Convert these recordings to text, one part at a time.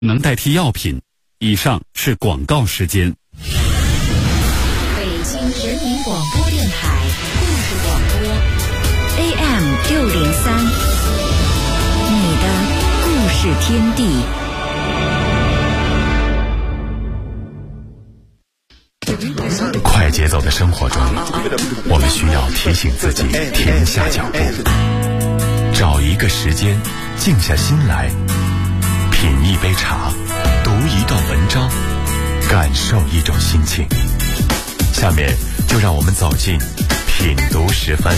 能代替药品。以上是广告时间。 北京人民广播电台故事广播 AM603，你的故事天地。 快节奏的生活中，我们需要提醒自己停下脚步，找一个时间静下心来，品一杯茶，读一段文章，感受一种心情。下面就让我们走进品读10分。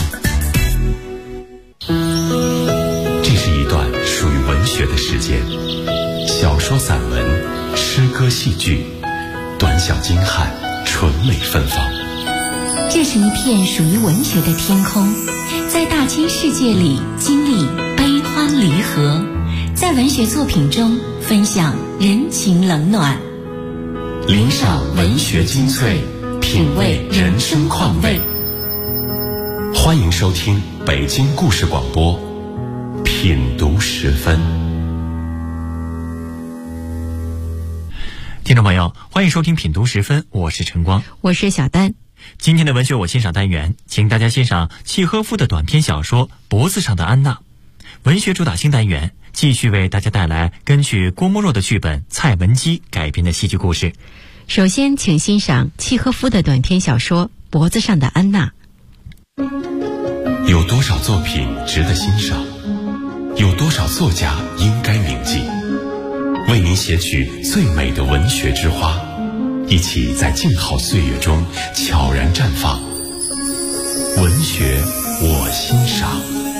这是一段属于文学的时间，小说、散文、诗歌、戏剧，短小精悍，纯美芬芳。 这是一片属于文学的天空，在大千世界里经历悲欢离合，在文学作品中分享人情冷暖， 领赏文学精粹，品味人生况味。欢迎收听北京故事广播品读10分。 听众朋友，欢迎收听品读10分，我是晨光， 我是小丹。 今天的文学我欣赏单元，请大家欣赏契诃夫的短篇小说《脖子上的安娜》。文学主打新单元继续为大家带来根据郭沫若的剧本蔡文姬改编的戏剧故事。 首先请欣赏契诃夫的短篇小说《脖子上的安娜》。 有多少作品值得欣赏？有多少作家应该铭记？为您写取最美的文学之花，一起在静好岁月中悄然绽放。文学我欣赏。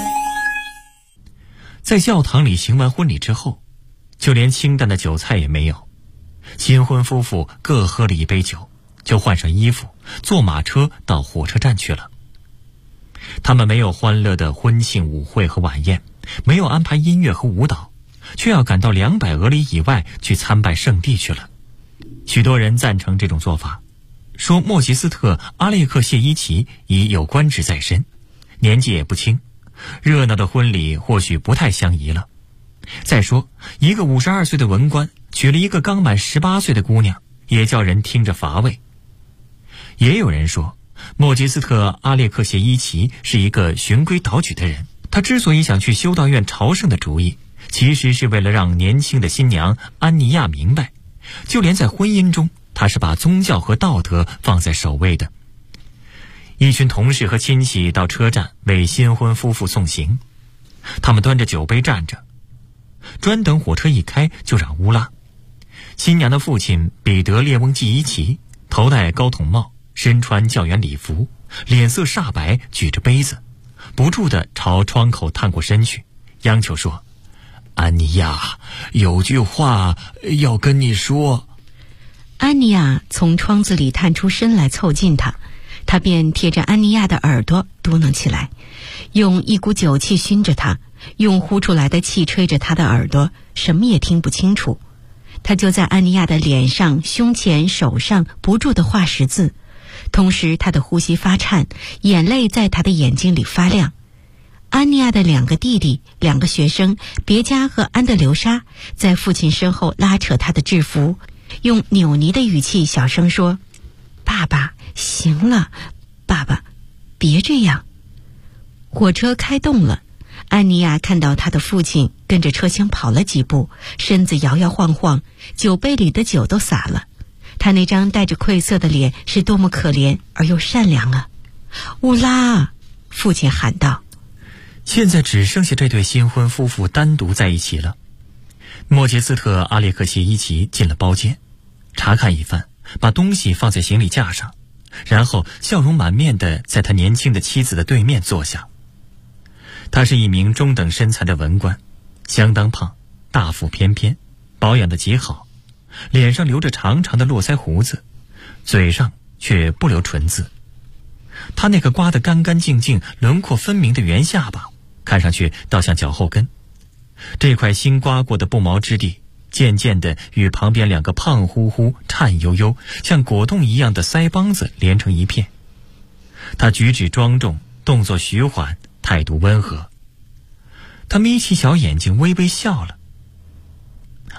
在教堂里行完婚礼之后，就连清淡的酒菜也没有，新婚夫妇各喝了一杯酒，就换上衣服，坐马车到火车站去了。他们没有欢乐的婚庆舞会和晚宴，没有安排音乐和舞蹈，却要赶到200俄里以外去参拜圣地去了。许多人赞成这种做法，说莫吉斯特·阿列克谢伊奇已有官职在身，年纪也不轻，热闹的婚礼或许不太相宜了。再说，一个52岁的文官娶了一个刚满18岁的姑娘，也叫人听着乏味。也有人说，莫吉斯特·阿列克谢伊奇是一个循规蹈矩的人，他之所以想去修道院朝圣的主意，其实是为了让年轻的新娘安妮亚明白，就连在婚姻中，他是把宗教和道德放在首位的。一群同事和亲戚到车站为新婚夫妇送行，他们端着酒杯站着，专等火车一开就让乌拉。新娘的父亲彼得列翁季伊奇头戴高筒帽，身穿教员礼服，脸色煞白，举着杯子，不住地朝窗口探过身去，央求说：“安妮亚，有句话要跟你说。” 安妮亚从窗子里探出身来凑近他便贴着安妮亚的耳朵嘟囔起来，用一股酒气熏着她，用呼出来的气吹着她的耳朵，什么也听不清楚。他就在安妮亚的脸上、胸前、手上不住地画十字，同时他的呼吸发颤，眼泪在他的眼睛里发亮。安妮亚的2个弟弟，2个学生别加和安德留沙，在父亲身后拉扯他的制服，用扭捏的语气小声说：“爸爸，行了，爸爸，别这样。”火车开动了，安妮亚看到她的父亲跟着车厢跑了几步，身子摇摇晃晃，酒杯里的酒都洒了。他那张带着愧色的脸是多么可怜而又善良啊！乌拉！父亲喊道。 现在只剩下这对新婚夫妇单独在一起了。莫杰斯特·阿列克谢伊奇进了包间，查看一番，把东西放在行李架上，然后笑容满面地在他年轻的妻子的对面坐下。他是一名中等身材的文官，相当胖，大腹翩翩，保养得极好，脸上留着长长的络腮胡子，嘴上却不留唇字。他那个刮得干干净净、轮廓分明的圆下巴，看上去倒像脚后跟。这块新刮过的不毛之地，渐渐地与旁边2个胖乎乎、颤悠悠、像果冻一样的腮帮子连成一片。他举止庄重，动作徐缓，态度温和。他眯起小眼睛微微笑了。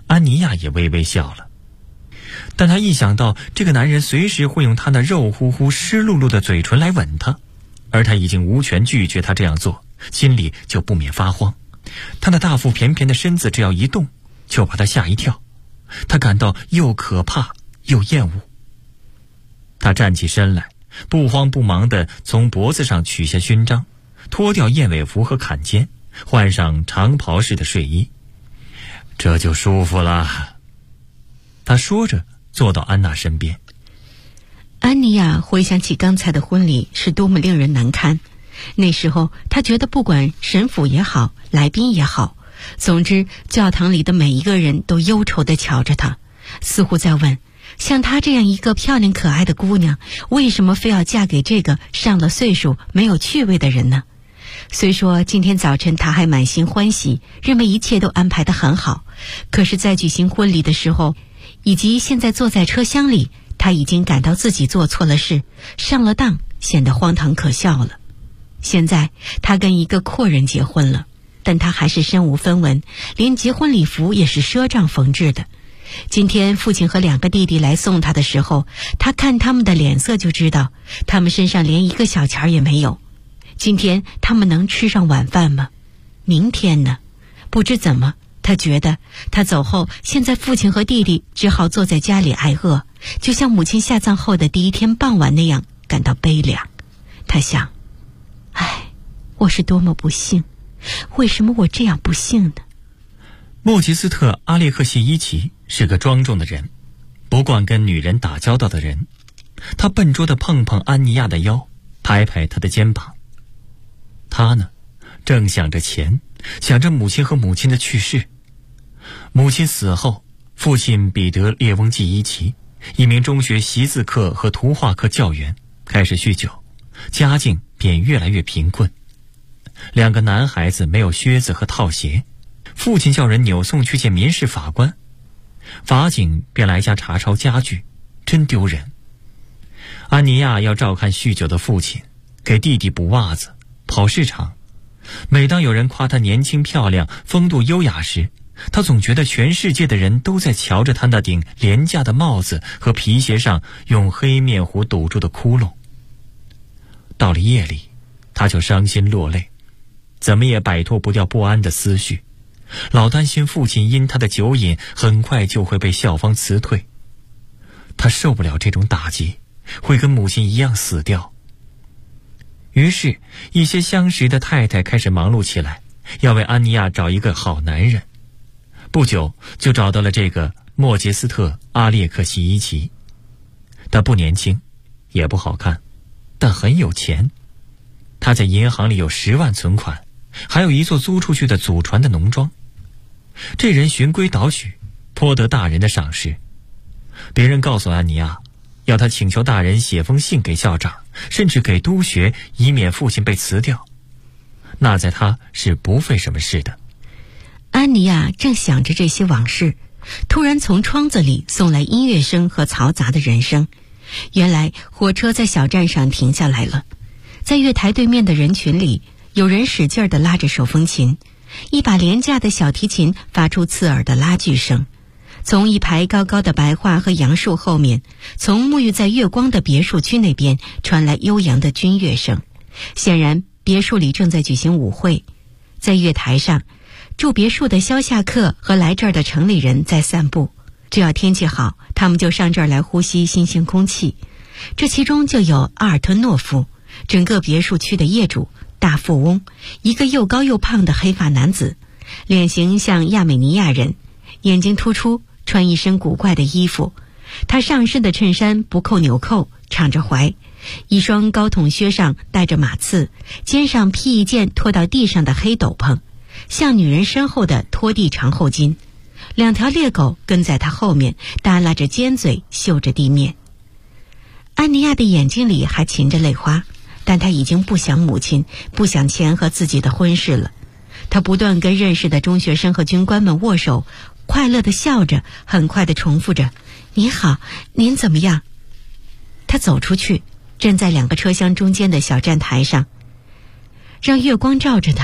安妮亚也微微笑了。但她一想到这个男人随时会用他那肉乎乎湿漉漉的嘴唇来吻她，而她已经无权拒绝他这样做，心里就不免发慌。他那大腹便便的身子只要一动，就把她吓一跳。她感到又可怕又厌恶。她站起身来，不慌不忙地从脖子上取下勋章，脱掉燕尾服和坎肩，换上长袍式的睡衣。这就舒服了。她说着坐到安娜身边。 安妮亚回想起刚才的婚礼是多么令人难堪。那时候她觉得不管神父也好，来宾也好，总之教堂里的每一个人都忧愁地瞧着她，似乎在问，像她这样一个漂亮可爱的姑娘，为什么非要嫁给这个上了岁数没有趣味的人呢？虽说今天早晨她还满心欢喜，认为一切都安排得很好，可是在举行婚礼的时候，以及现在坐在车厢里，她已经感到自己做错了事，上了当，显得荒唐可笑了。现在她跟一个阔人结婚了，但她还是身无分文，连结婚礼服也是赊账缝制的。今天父亲和2个弟弟来送她的时候，她看他们的脸色就知道，他们身上连一个小钱也没有。今天他们能吃上晚饭吗？明天呢？不知怎么，她觉得她走后，现在父亲和弟弟只好坐在家里挨饿，就像母亲下葬后的第一天傍晚那样感到悲凉。她想，唉，我是多么不幸，为什么我这样不幸呢？ 莫吉斯特·阿列克谢伊奇是个庄重的人，不惯跟女人打交道的人。他笨拙地碰碰安妮亚的腰，拍拍她的肩膀。他呢，正想着钱，想着母亲和母亲的去世。母亲死后，父亲彼得·列翁季伊奇，一名中学习字课和图画课教员，开始酗酒，家境便越来越贫困。2个男孩子没有靴子和套鞋，父亲叫人扭送去见民事法官，法警便来家查抄家具，真丢人。安妮亚要照看酗酒的父亲，给弟弟补袜子，跑市场。每当有人夸她年轻漂亮、风度优雅时，她总觉得全世界的人都在瞧着她那顶廉价的帽子和皮鞋上用黑面糊堵住的窟窿。到了夜里，她就伤心落泪，怎么也摆脱不掉不安的思绪，老担心父亲因他的酒瘾很快就会被校方辞退。她受不了这种打击，会跟母亲一样死掉。于是一些相识的太太开始忙碌起来，要为安妮亚找一个好男人。不久就找到了这个莫杰斯特·阿列克西伊奇。他不年轻，也不好看，但很有钱。他在银行里有10万存款，还有一座租出去的祖传的农庄。这人循规蹈矩，颇得大人的赏识。别人告诉安妮亚，要他请求大人写封信给校长，甚至给督学，以免父亲被辞掉。那在他是不费什么事的。 安妮亚正想着这些往事，突然从窗子里送来音乐声和嘈杂的人声。原来火车在小站上停下来了，在月台对面的人群里，有人使劲地拉着手风琴，一把廉价的小提琴发出刺耳的拉锯声。从一排高高的白桦和杨树后面，从沐浴在月光的别墅区那边传来悠扬的军乐声。显然别墅里正在举行舞会。在月台上，住别墅的肖夏克和来这儿的城里人在散步。只要天气好，他们就上这儿来呼吸新鲜空气。这其中就有阿尔特诺夫，整个别墅区的业主，大富翁，一个又高又胖的黑发男子，脸型像亚美尼亚人，眼睛突出，穿一身古怪的衣服。他上身的衬衫不扣纽扣，敞着怀，一双高筒靴上带着马刺，肩上披一件拖到地上的黑斗篷，像女人身后的拖地长后巾。2条猎狗跟在他后面，耷拉着尖嘴嗅着地面。安妮亚的眼睛里还噙着泪花，但她已经不想母亲，不想钱和自己的婚事了。她不断跟认识的中学生和军官们握手，快乐地笑着，很快地重复着：“您好，您怎么样？”她走出去，站在2个车厢中间的小站台上，让月光照着她，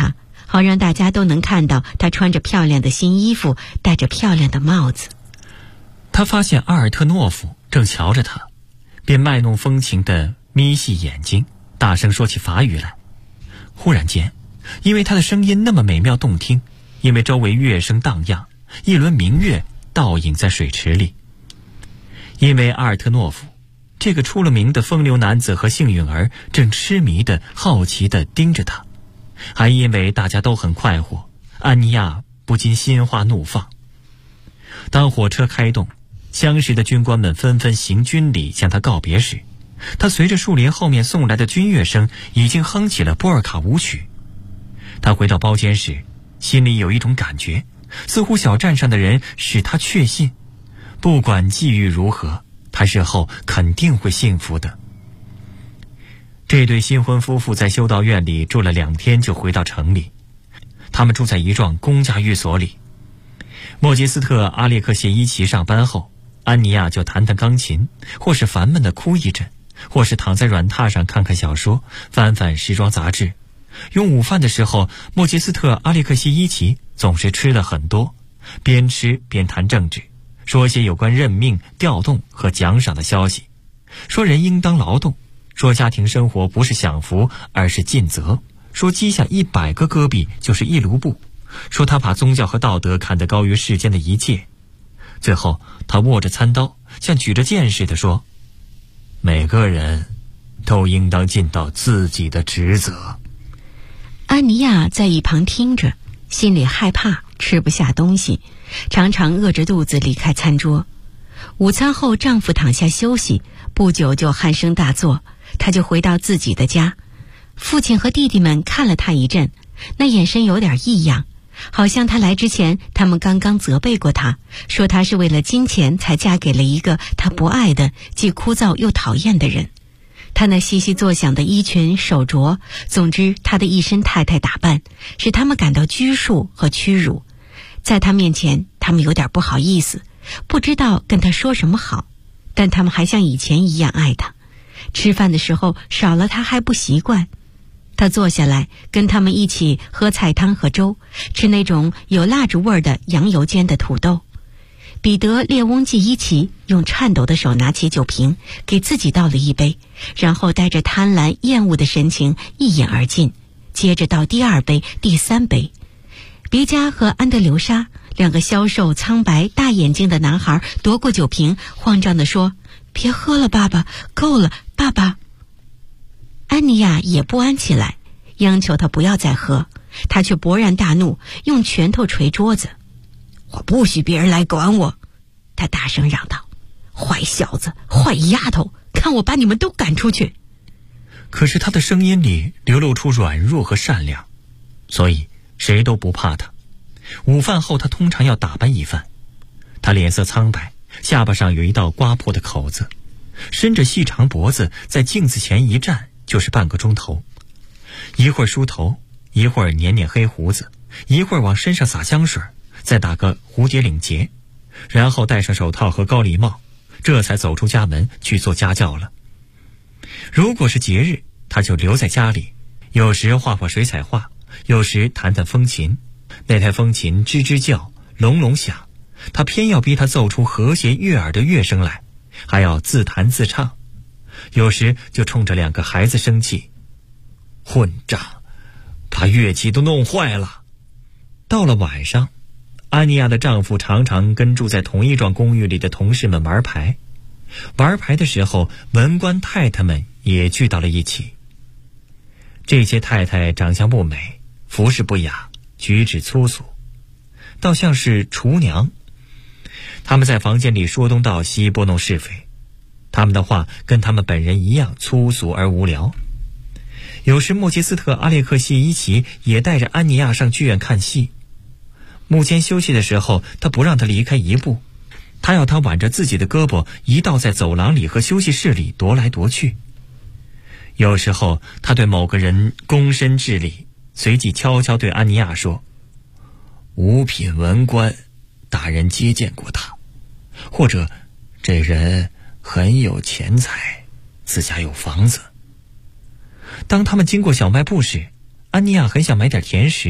好让大家都能看到他穿着漂亮的新衣服，戴着漂亮的帽子。 他发现阿尔特诺夫正瞧着他，便卖弄风情地眯细眼睛，大声说起法语来。忽然间，因为他的声音那么美妙动听，因为周围乐声荡漾，一轮明月倒影在水池里。因为阿尔特诺夫这个出了名的风流男子和幸运儿正痴迷地好奇地盯着他，还因为大家都很快活，安妮亚不禁心花怒放。当火车开动，相识的军官们纷纷行军礼向他告别时，他随着树林后面送来的军乐声已经哼起了波尔卡舞曲。他回到包间时，心里有一种感觉，似乎小站上的人使他确信，不管际遇如何，他日后肯定会幸福的。这对新婚夫妇在修道院里住了2天就回到城里，他们住在一幢公家寓所里。莫杰斯特·阿列克谢伊奇上班后，安妮亚就弹弹钢琴，或是烦闷地哭一阵，或是躺在软榻上看看小说，翻翻时装杂志。用午饭的时候，莫杰斯特·阿列克谢伊奇总是吃了很多，边吃边谈政治，说些有关任命、调动和奖赏的消息，说人应当劳动，说家庭生活不是享福而是尽责，说积下100个戈壁就是1卢布，说他把宗教和道德看得高于世间的一切。最后他握着餐刀，像举着剑似的说，每个人都应当尽到自己的职责。 安妮亚在一旁听着，心里害怕吃不下东西，常常饿着肚子离开餐桌。午餐后丈夫躺下休息，不久就鼾声大作，她就回到自己的家。父亲和弟弟们看了她一阵，那眼神有点异样，好像她来之前他们刚刚责备过她，说她是为了金钱才嫁给了一个她不爱的既枯燥又讨厌的人。她那悉悉作响的衣裙手镯，总之她的一身太太打扮使他们感到拘束和屈辱。在她面前他们有点不好意思，不知道跟她说什么好，但他们还像以前一样爱她。吃饭的时候少了她还不习惯。她坐下来跟他们一起喝菜汤和粥，吃那种有蜡烛味的羊油煎的土豆。彼得·列翁季伊奇用颤抖的手拿起酒瓶，给自己倒了一杯，然后带着贪婪厌恶的神情一饮而尽，接着倒第2杯、第3杯。别加和安德留莎2个消瘦苍白大眼睛的男孩夺过酒瓶，慌张地说，别喝了爸爸，够了爸爸。安妮亚也不安起来，央求他不要再喝，他却勃然大怒，用拳头捶桌子。我不许别人来管我，他大声嚷道，坏小子，坏丫头，看我把你们都赶出去。 可是他的声音里流露出软弱和善良，所以谁都不怕他。午饭后他通常要打扮一番，他脸色苍白，下巴上有一道刮破的口子，伸着细长脖子在镜子前一站就是半个钟头，一会儿梳头，一会儿捻捻黑胡子，一会儿往身上撒香水，再打个蝴蝶领结，然后戴上手套和高礼帽，这才走出家门去做家教了。如果是节日，他就留在家里，有时画画水彩画，有时弹弹风琴。那台风琴吱吱叫，隆隆响，他偏要逼他奏出和谐悦耳的乐声来，还要自弹自唱。有时就冲着2个孩子生气，混账，把乐器都弄坏了。到了晚上，安妮亚的丈夫常常跟住在同一幢公寓里的同事们玩牌。玩牌的时候，文官太太们也聚到了一起。这些太太长相不美，服饰不雅，举止粗俗，倒像是厨娘。他们在房间里说东道西，拨弄是非，他们的话跟他们本人一样粗俗而无聊。有时莫杰斯特·阿列克谢伊奇也带着安妮亚上剧院看戏。幕前休息的时候，他不让他离开一步，他要他挽着自己的胳膊一道在走廊里和休息室里踱来踱去。有时候他对某个人躬身致礼，随即悄悄对安妮亚说，五品文官，大人接见过他，或者这人很有钱财，自家有房子。当他们经过小卖部时，安妮亚很想买点甜食，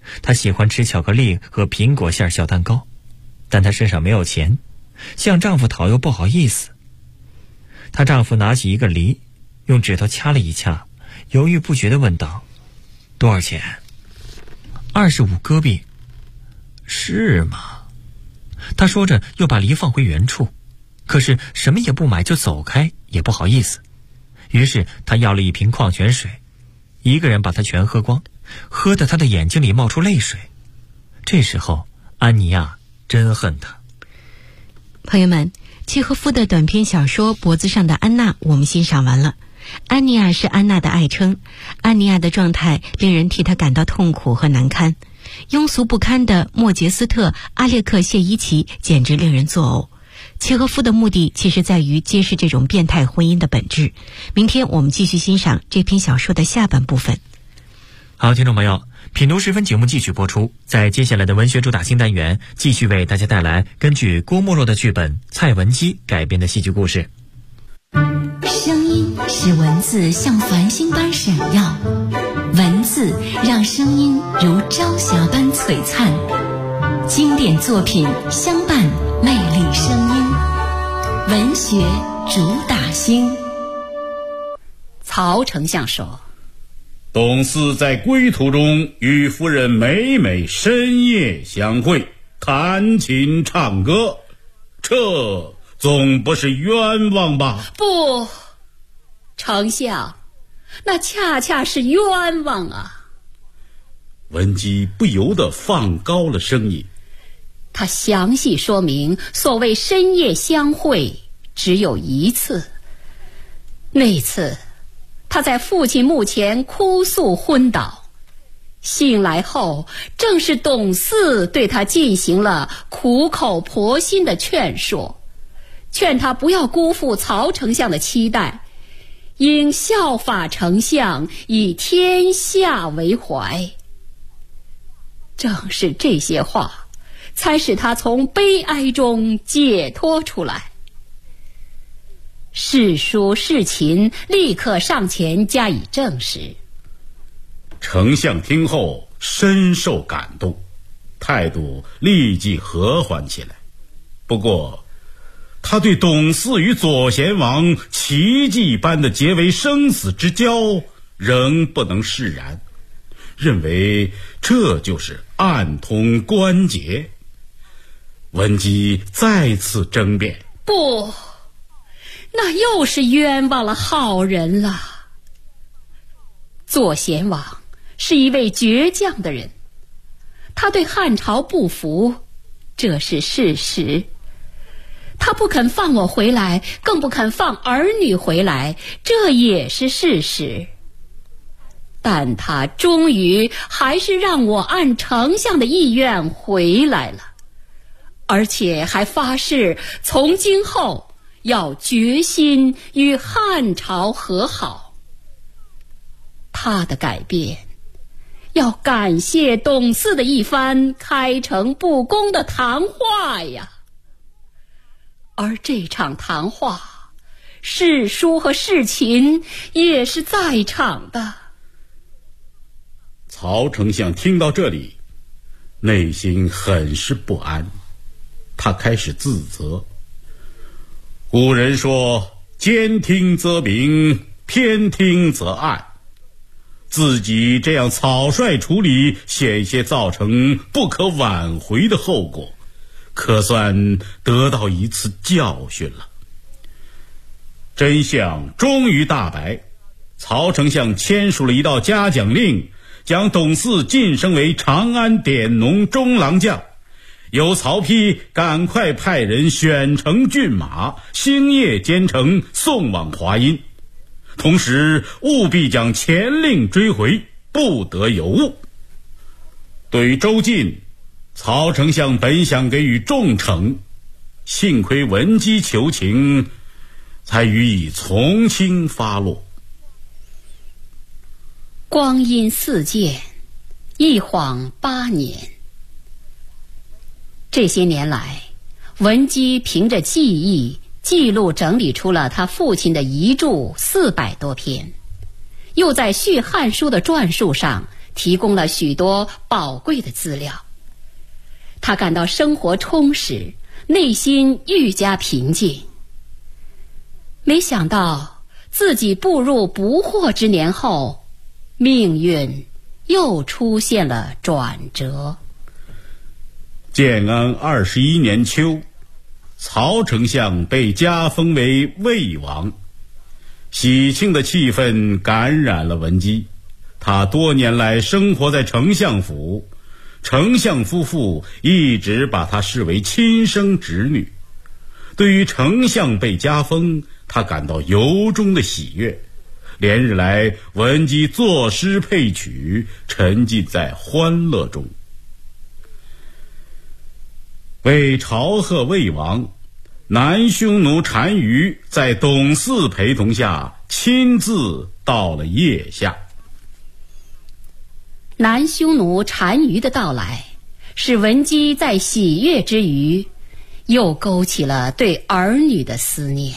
她喜欢吃巧克力和苹果馅小蛋糕，但她身上没有钱，向丈夫讨又不好意思。她丈夫拿起一个梨，用指头掐了一掐，犹豫不决地问道：“多少钱？”25戈币。是吗？她说着又把梨放回原处，可是什么也不买就走开，也不好意思。于是她要了一瓶矿泉水，一个人把它全喝光，喝得她的眼睛里冒出泪水。这时候安妮亚真恨他。 朋友们，契诃夫的短篇小说《脖子上的安娜》我们欣赏完了。安妮亚是安娜的爱称，安妮亚的状态令人替她感到痛苦和难堪。庸俗不堪的莫杰斯特·阿列克谢伊奇简直令人作呕。契诃夫的目的其实在于揭示这种变态婚姻的本质。明天我们继续欣赏这篇小说的下半部分。 好，听众朋友，品读10分节目继续播出。在接下来的文学主打新单元，继续为大家带来根据郭沫若的剧本蔡文姬改编的戏剧故事。 声音使文字像繁星般闪耀，文字让声音如朝霞般璀璨。经典作品相伴，魅力声音，文学主打星。 曹丞相说， 董四在归途中与夫人每每深夜相会，弹琴唱歌，这总不是冤枉吧？ 不，丞相，那恰恰是冤枉啊！ 文姬不由得放高了声音。 他详细说明，所谓深夜相会只有一次。那次他在父亲墓前哭诉昏倒，醒来后正是董四对他进行了苦口婆心的劝说，劝他不要辜负曹丞相的期待，应效法丞相，以天下为怀。正是这些话才使他从悲哀中解脱出来。世叔世秦立刻上前加以证实。 丞相听后深受感动，态度立即和缓起来。不过他对董四与左贤王奇迹般的结为生死之交仍不能释然，认为这就是暗通关节。文姬再次争辩， 不，那又是冤枉了好人了。左贤王是一位倔强的人，他对汉朝不服，这是事实。他不肯放我回来，更不肯放儿女回来，这也是事实。但他终于还是让我按丞相的意愿回来了，而且还发誓从今后要决心与汉朝和好。他的改变要感谢董四的一番开诚布公的谈话呀。而这场谈话，世叔和世秦也是在场的。 曹丞相听到这里，内心很是不安，他开始自责。古人说，兼听则明，偏听则暗。自己这样草率处理，险些造成不可挽回的后果，可算得到一次教训了。真相终于大白，曹丞相签署了一道嘉奖令，将董四晋升为长安典农中郎将，由曹丕赶快派人选成骏马，星夜兼程送往华阴，同时务必将前令追回，不得有误。对于周进，曹丞相本想给予重惩，幸亏文姬求情，才予以从轻发落。 光阴似箭，一晃8年。这些年来，文姬凭着记忆记录整理出了他父亲的遗著400多篇，又在续《汉书》的篆书上提供了许多宝贵的资料。他感到生活充实，内心愈加平静。没想到自己步入不惑之年后，命运又出现了转折。 建安21年秋，曹丞相被加封为魏王，喜庆的气氛感染了文姬。他多年来生活在丞相府，丞相夫妇一直把他视为亲生侄女。对于丞相被加封，他感到由衷的喜悦。连日来，文姬作诗配曲，沉浸在欢乐中。为朝贺魏王，南匈奴单于在董嗣陪同下亲自到了腋下。 南匈奴单于的到来，使文姬在喜悦之余，又勾起了对儿女的思念。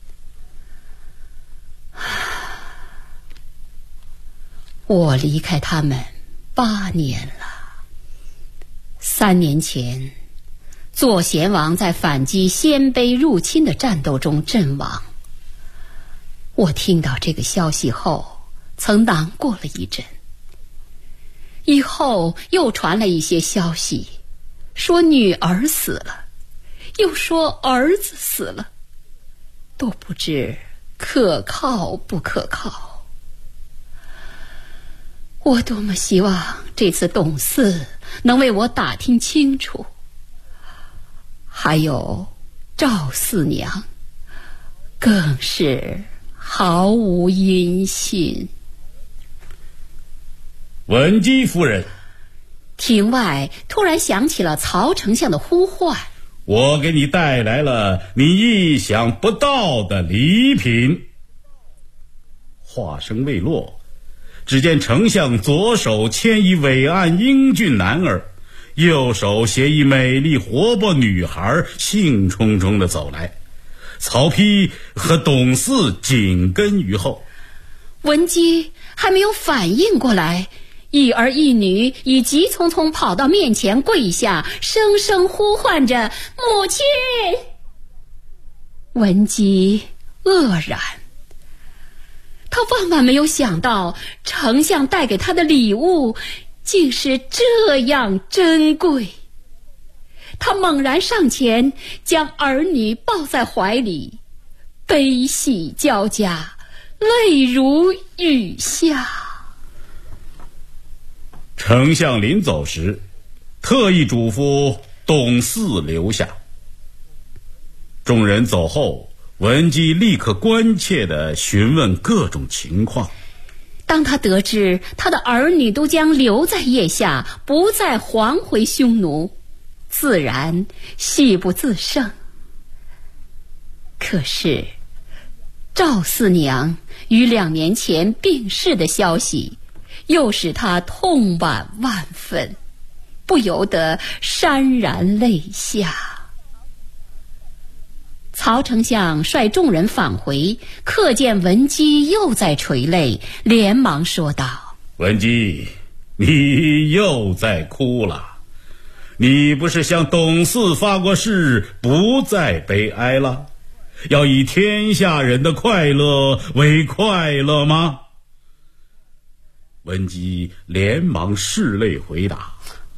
我离开他们8年了。3年前，左贤王在反击鲜卑入侵的战斗中阵亡。我听到这个消息后，曾难过了一阵。以后又传了一些消息，说女儿死了，又说儿子死了，都不知可靠不可靠。我多么希望这次董嗣能为我打听清楚。还有赵四娘，更是毫无音信。 文姬夫人， 庭外突然响起了曹丞相的呼唤。 我给你带来了你意想不到的礼品。话声未落，只见丞相左手牵一伟岸英俊男儿，右手携一美丽活泼女孩，兴冲冲地走来。曹丕和董嗣紧跟于后。 文姬还没有反应过来，一儿一女已急匆匆跑到面前跪下，声声呼唤着母亲。文姬愕然，他万万没有想到丞相带给他的礼物竟是这样珍贵。他猛然上前，将儿女抱在怀里，悲喜交加，泪如雨下。 丞相临走时，特意嘱咐董嗣留下。众人走后，文姬立刻关切地询问各种情况。 当他得知他的儿女都将留在腋下，不再还回匈奴，自然喜不自胜。可是赵四娘于2年前病逝的消息，又使他痛惋万分，不由得潸然泪下。曹丞相率众人返回，客见文姬又在垂泪，连忙说道： 文姬，你又在哭了。你不是向董嗣发过誓，不再悲哀了，要以天下人的快乐为快乐吗？文姬连忙拭泪回答：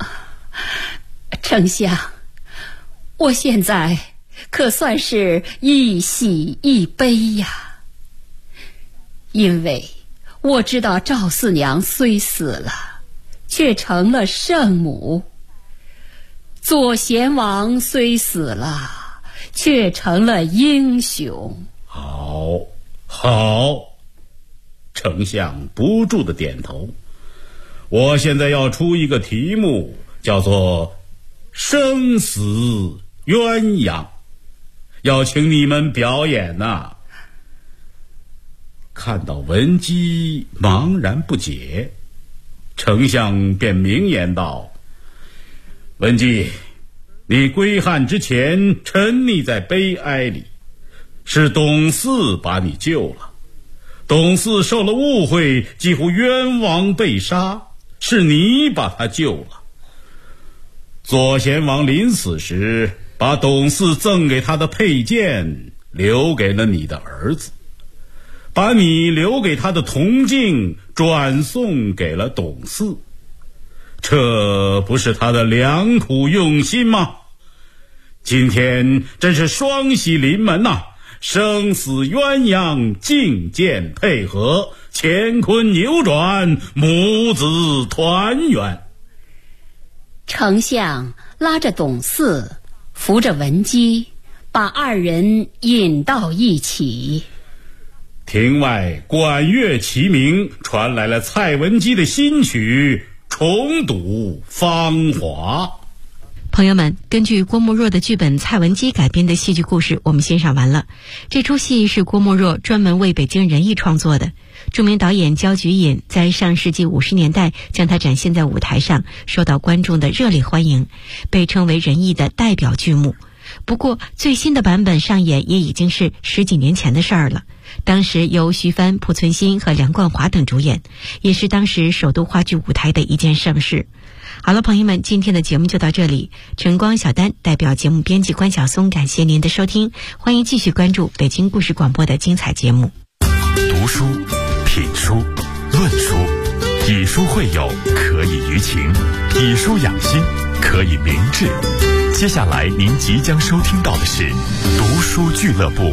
丞相，我现在可算是一喜一悲呀。因为我知道赵四娘虽死了，却成了圣母；左贤王虽死了，却成了英雄。 好，丞相不住地点头。我现在要出一个题目，叫做生死鸳鸯，要请你们表演呐。看到文姬茫然不解，丞相便明言道：文姬，你归汉之前沉溺在悲哀里，是董嗣把你救了。董嗣受了误会，几乎冤枉被杀， 是你把他救了。左贤王临死时，把董嗣赠给他的佩剑留给了你的儿子，把你留给他的铜镜转送给了董嗣，这不是他的良苦用心吗？今天真是双喜临门呐，生死鸳鸯境界配合，乾坤扭转，母子团圆。 丞相拉着董嗣，扶着文姬，把二人引到一起。 庭外管乐齐鸣，传来了蔡文姬的新曲《重睹芳华》。 朋友们，根据郭沫若的剧本蔡文姬改编的戏剧故事我们欣赏完了。这出戏是郭沫若专门为北京人艺创作的，著名导演焦菊隐在上世纪50年代将它展现在舞台上，受到观众的热烈欢迎，被称为人艺的代表剧目。不过最新的版本上演也已经是10几年前的事儿了，当时由徐帆、濮存昕和梁冠华等主演，也是当时首都话剧舞台的一件盛事。好了，朋友们，今天的节目就到这里。晨光小丹代表节目编辑关晓松，感谢您的收听，欢迎继续关注北京故事广播的精彩节目。 读书、品书、论书，以书会友，可以娱情；以书养心，可以明志。接下来您即将收听到的是读书俱乐部。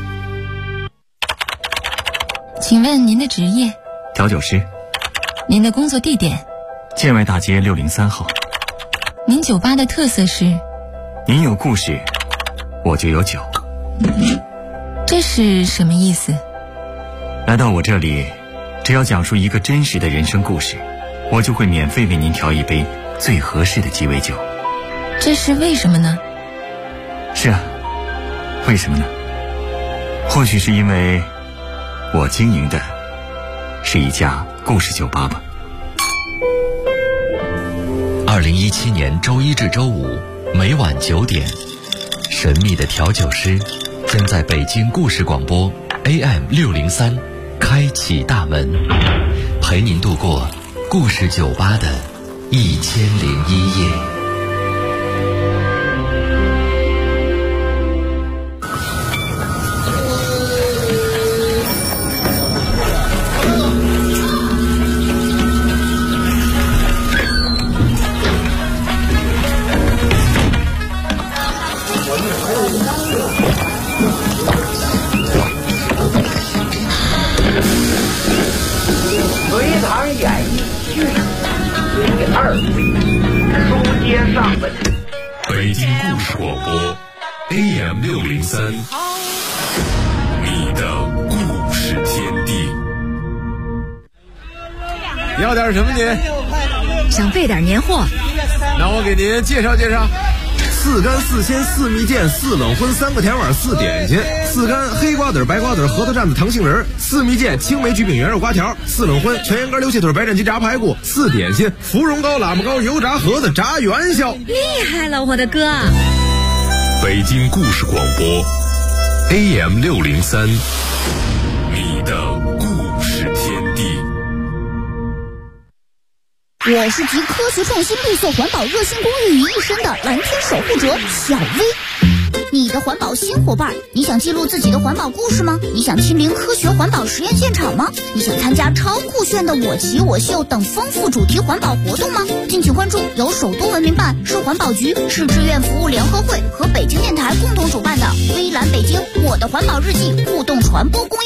请问您的职业？ 调酒师。 您的工作地点？ 建外大街603号。 您酒吧的特色是？ 您有故事，我就有酒。 这是什么意思？ 来到我这里，只要讲述一个真实的人生故事，我就会免费为您调一杯最合适的鸡尾酒。 这是为什么呢？ 是啊，为什么呢？或许是因为我经营的是一家故事酒吧吧。 2017年周一至周五每晚9点，神秘的调酒师将在北京故事广播 AM603 开启大门，陪您度过故事酒吧的1001夜。 北京故事广播 AM603， 你的故事天地。 要点什么您？ 想备点年货。 那我给您介绍介绍。4干4鲜4蜜饯4冷荤3个甜碗4点心，4干黑瓜子白瓜子核桃蘸子糖杏仁，4蜜饯青梅焗饼圆肉瓜条，4冷荤全羊肝溜蟹腿白斩鸡炸排骨，4点心芙蓉糕喇嘛糕油炸盒子炸元宵。 厉害了，我的哥！ 北京故事广播 AM603， 你的故事天地。 我是集科学创新绿色环保热心公益于一身的蓝天守护者小薇。你的环保新伙伴，你想记录自己的环保故事吗？你想亲临科学环保实验现场吗？你想参加超酷炫的我骑我秀等丰富主题环保活动吗？敬请关注由首都文明办、市环保局、市志愿服务联合会和北京电台共同主办的微蓝北京我的环保日记互动传播公益